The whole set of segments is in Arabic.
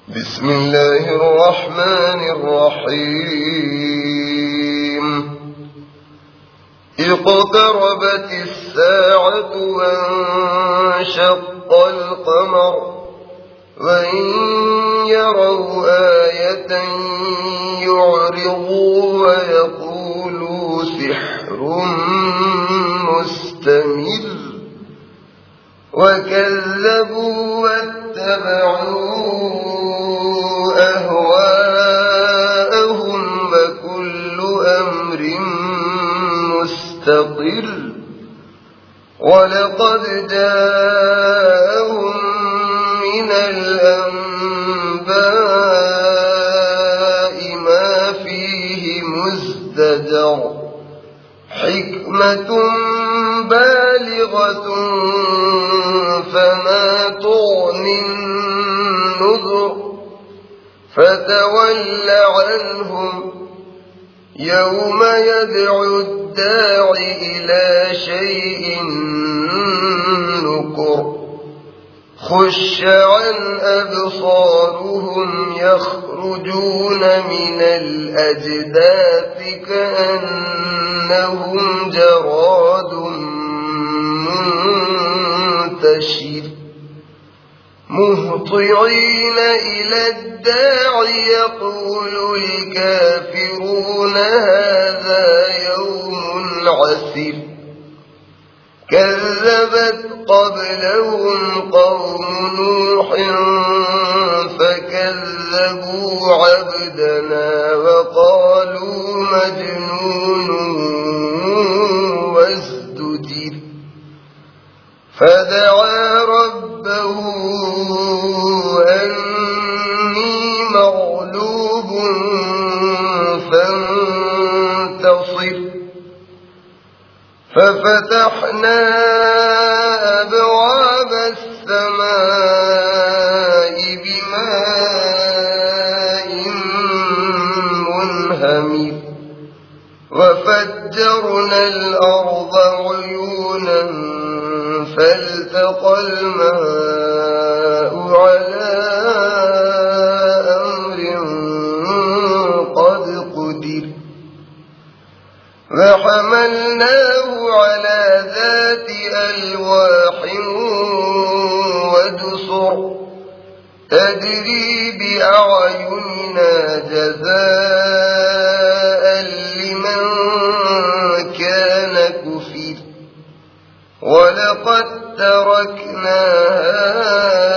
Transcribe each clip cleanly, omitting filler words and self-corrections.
بسم الله الرحمن الرحيم اقتربت الساعة وانشق القمر وإن يروا آية يعرضوا ويقولوا سحر مستمر وكذبوا واتبعوا أهواءهم وكل أمر مستقر ولقد جاءهم من الأنباء ما فيه مزدجر حكمة بالغة فما تغني النذر فتول عنهم يوم يدعو الداع إلى شيء نكر خش عن أبصارهم يخرجون من الأجداث كأنهم جراد منتشر مهطعين إلى الداع يقول الكافرون هذا يوم عسر كذبت قبلهم قوم نوح فكذبوا عبدنا وقالوا مجنون وازدجر فدعا ربه أني مغلوب فانتصر ففتحنا أبواب السماء بماء منهمر وفجرنا الأرض عيونا فالتقى الماء على أمر قد قدر وحملناه على ذات ألواح ودسر تجري بأعيننا جزاء لمن كان كفر ولقد تركناها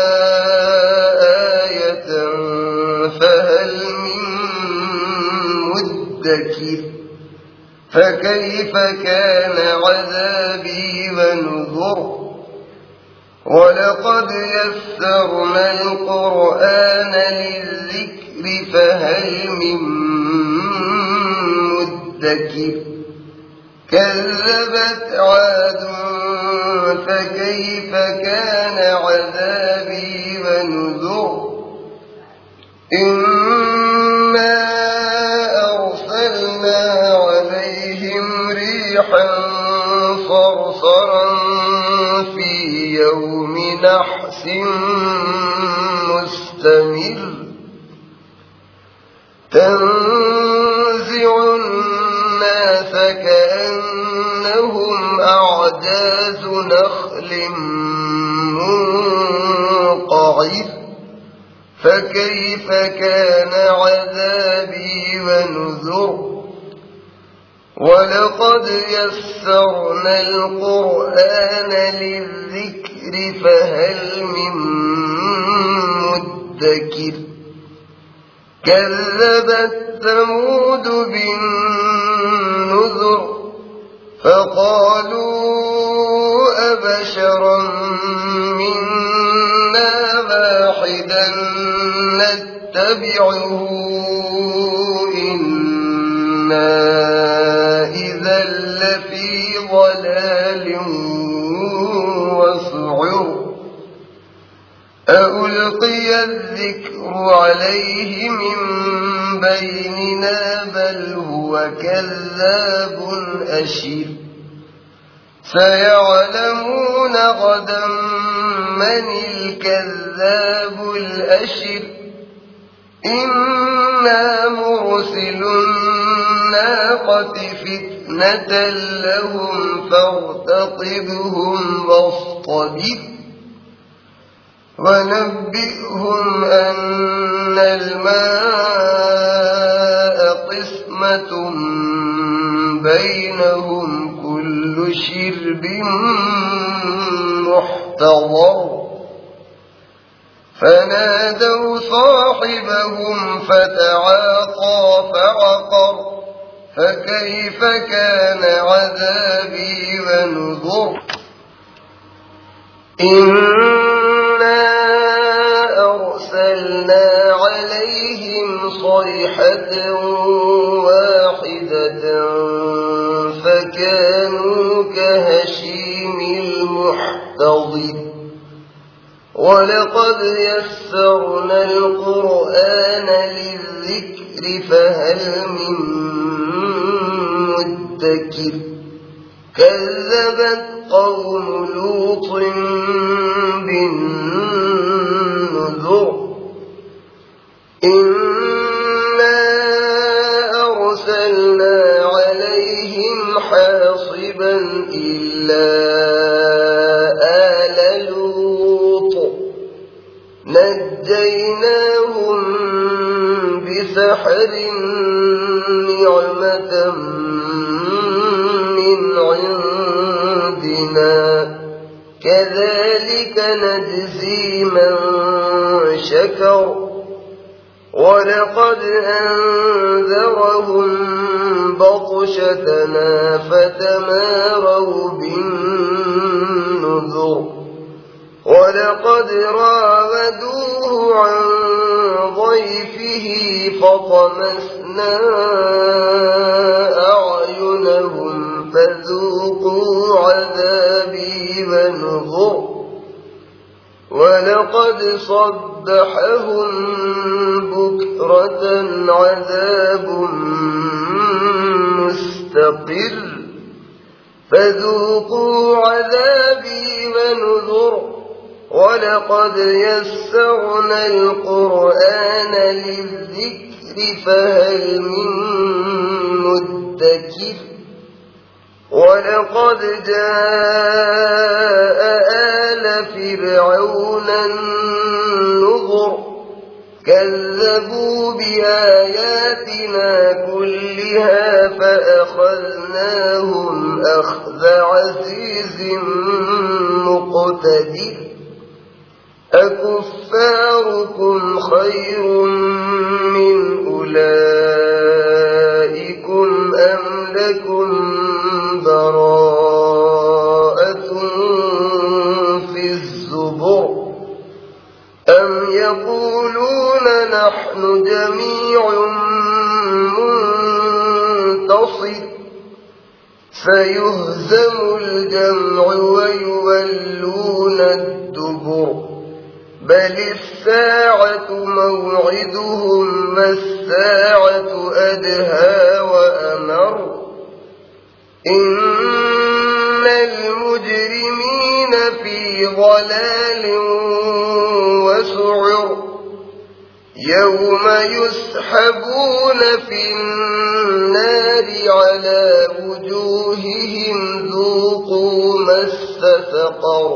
آية فهل من مدكر فكيف كان عذابي ونذر ولقد يسرنا القرآن للذكر فهل من مدكر كذبت عاد فكيف كان عذابي ونذر إنا أرسلنا عليهم ريحا صرصرا في يوم نحس مستمر تنزع الناس كأنهم أعجاز نخل منقعر فكيف كان عذابي ونذر ولقد يسرنا القرآن للذكر فهل من مدكر كذبت ثمود بالنذر فقالوا أبشرا منا واحدا نتبعه إنا إذا لفي ضلال وسعر ألقي الذكر عليه من بيننا بل هو كذاب أشر سيعلمون غدا من الكذاب الأشر إنا مرسل الناقة فتنة لهم فارتقبهم واصطبر ونبئهم أن الماء قسمة بينهم كل شرب محتضر فنادوا صاحبهم فتعاطى فعقر فكيف كان عذابي ونذر إنا أرسلنا عليهم صيحة واحدة فكانوا كهشيم المحتضر ولقد يسرنا القرآن للذكر فهل من مدكر كذبت قوم لوط بالنذر إنا أرسلنا عليهم حاصبا إلا آل لوط نجيناهم بسحر نعمة من عندنا كذلك نجزي من شكر ولقد أنذرهم بطشتنا فتماروا بالنذر ولقد راودوه عن ضيفه فطمسنا أعينهم فذوقوا عذابي ونذر ولقد صبحهم بكرة عذاب مستقر فذوقوا عذابي ونذر ولقد يسرنا القرآن للذكر فهل من مدكر ولقد جاء آل فرعون النذر كذبوا بآياتنا كلها فأخذناهم أخذ عزيز مقتدر أكفاركم خير من أولئكم أم لكم براءة في الزبر أم يقولون نحن جميع منتصر سيهزم الجمع ويولون الدبر بل الساعة موعدهم والساعة أدهى وأمر إن المجرمين في ضلال وسعر يوم يسحبون في النار على وجوههم ذوقوا مس سقر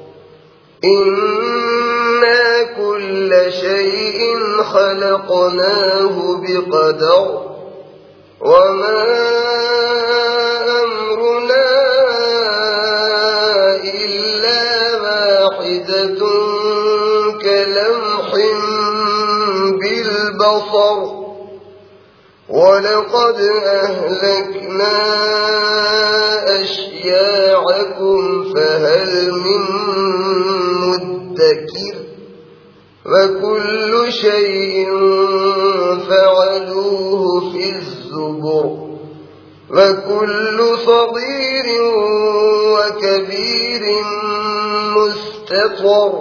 إنا كل شيء خلقناه بقدر وما أمرنا إلا واحدة كلمح بالبصر ولقد أهلكنا أشياعكم فهل من مدكر وكل شيء فعلوه في الزبر وكل صغير وكبير مستطر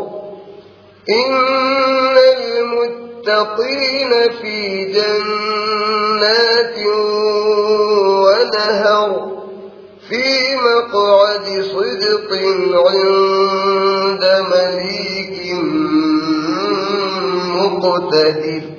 إن المتقين في جنات ونهر في مقعد صدق عند مليك مقتدر